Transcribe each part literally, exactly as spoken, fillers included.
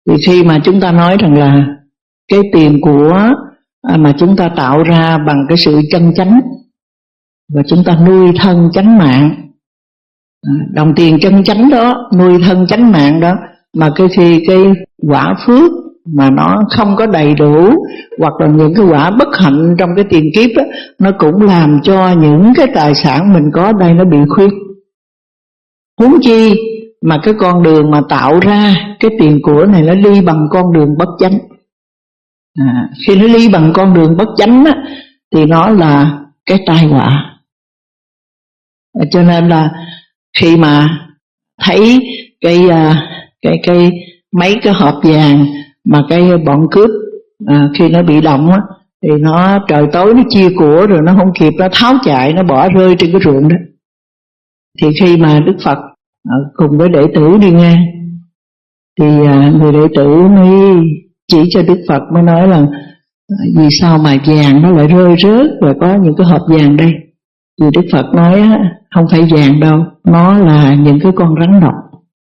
Thì khi mà chúng ta nói rằng là cái tiền của mà chúng ta tạo ra bằng cái sự chân chánh, và chúng ta nuôi thân chánh mạng, đồng tiền chân chánh đó, nuôi thân chánh mạng đó, mà cái khi cái quả phước mà nó không có đầy đủ, hoặc là những cái quả bất hạnh trong cái tiền kiếp đó, nó cũng làm cho những cái tài sản mình có đây nó bị khuyết. Huống chi mà cái con đường mà tạo ra cái tiền của này nó đi bằng con đường bất chánh. À, khi nó đi bằng con đường bất chánh á, thì nó là cái tai họa. Cho nên là khi mà thấy cái cái cái mấy cái hộp vàng mà cái bọn cướp à, khi nó bị động á, thì nó trời tối nó chia của rồi nó không kịp, nó tháo chạy, nó bỏ rơi trên cái ruộng đó. Thì khi mà Đức Phật à, cùng với đệ tử đi ngang, thì à, người đệ tử mới chỉ cho Đức Phật, mới nói là vì sao mà vàng nó lại rơi rớt và có những cái hộp vàng đây. Thì Đức Phật nói á, không phải vàng đâu, nó là những cái con rắn độc.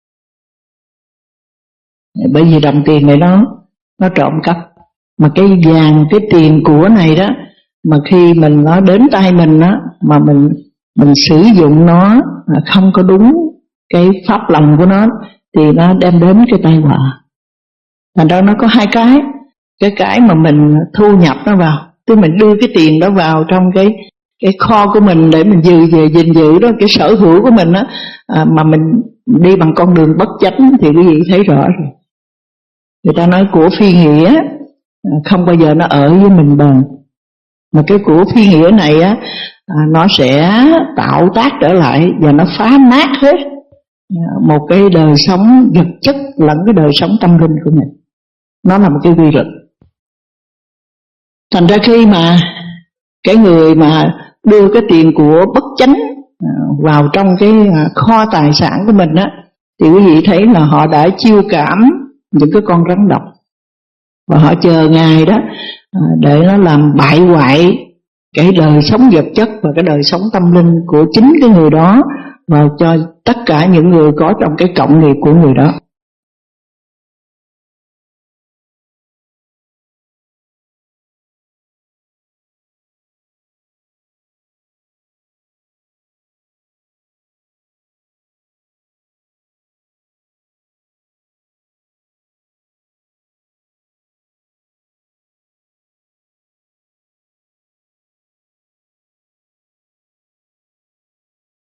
Bởi vì đồng tiền này nó nó trộm cắp. Mà cái vàng, cái tiền của này đó, mà khi mình nó đến tay mình đó, mà mình mình sử dụng nó không có đúng cái pháp lòng của nó, thì nó đem đến cái tai họa. Thành ra nó có hai cái. Cái cái mà mình thu nhập nó vào, tức mình đưa cái tiền đó vào trong cái cái kho của mình để mình giữ về gìn giữ đó, cái sở hữu của mình á, à, mà mình đi bằng con đường bất chánh thì quý vị thấy rõ rồi. Người ta nói của phi nghĩa không bao giờ nó ở với mình bền, mà cái của phi nghĩa này á, à, nó sẽ tạo tác trở lại và nó phá nát hết một cái đời sống vật chất lẫn cái đời sống tâm linh của mình. Nó là một cái quy luật. Thành ra khi mà cái người mà đưa cái tiền của bất chánh vào trong cái kho tài sản của mình á, thì quý vị thấy là họ đã chiêu cảm những cái con rắn độc, và họ chờ ngày đó để nó làm bại hoại cái đời sống vật chất và cái đời sống tâm linh của chính cái người đó, và cho tất cả những người có trong cái cộng nghiệp của người đó.